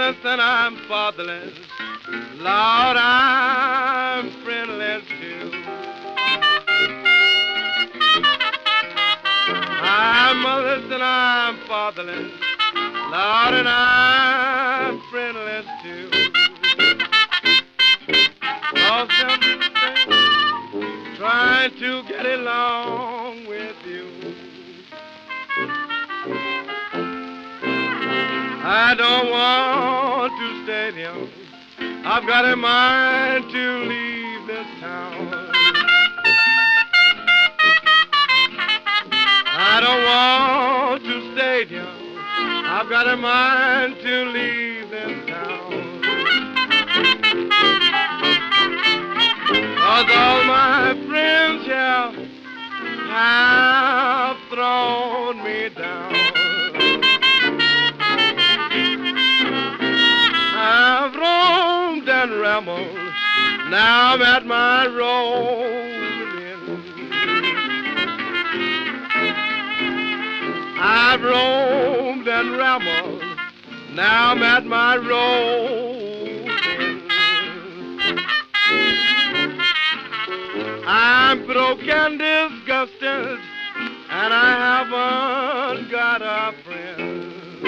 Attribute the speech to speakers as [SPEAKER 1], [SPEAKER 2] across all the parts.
[SPEAKER 1] motherless and I'm fatherless. Lord, I'm friendless too. I'm motherless and I'm fatherless. Lord, and I'm friendless too. Lost trying to get along with you. I don't want to stay here. I've got a mind to leave this town. I don't want to stay here. I've got a mind to leave this town. 'Cause all my friends here have thrown me down. I've roamed and rambled, now I'm at my rolling end. I've roamed and rambled, now I'm at my rolling end. I'm broke and disgusted, and I haven't got a friend.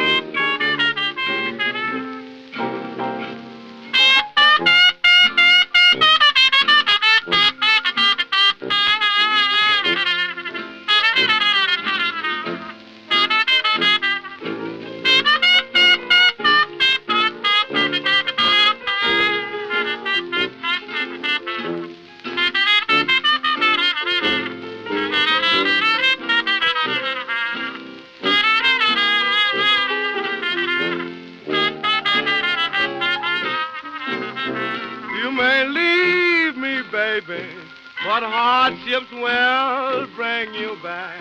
[SPEAKER 1] You may leave me, baby, but hardships will bring you back.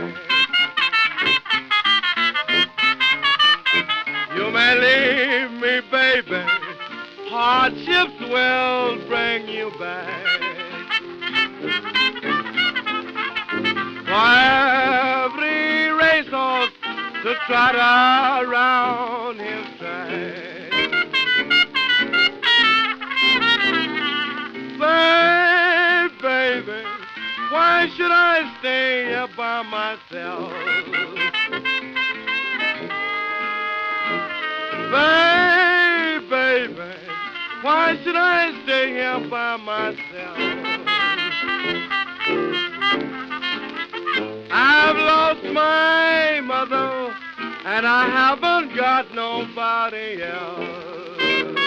[SPEAKER 1] You may leave me, baby, hardships will bring you back. For every racehorse to trot around his track. Baby, why should I stay here by myself? Baby, why should I stay here by myself? I've lost my mother, and I haven't got nobody else.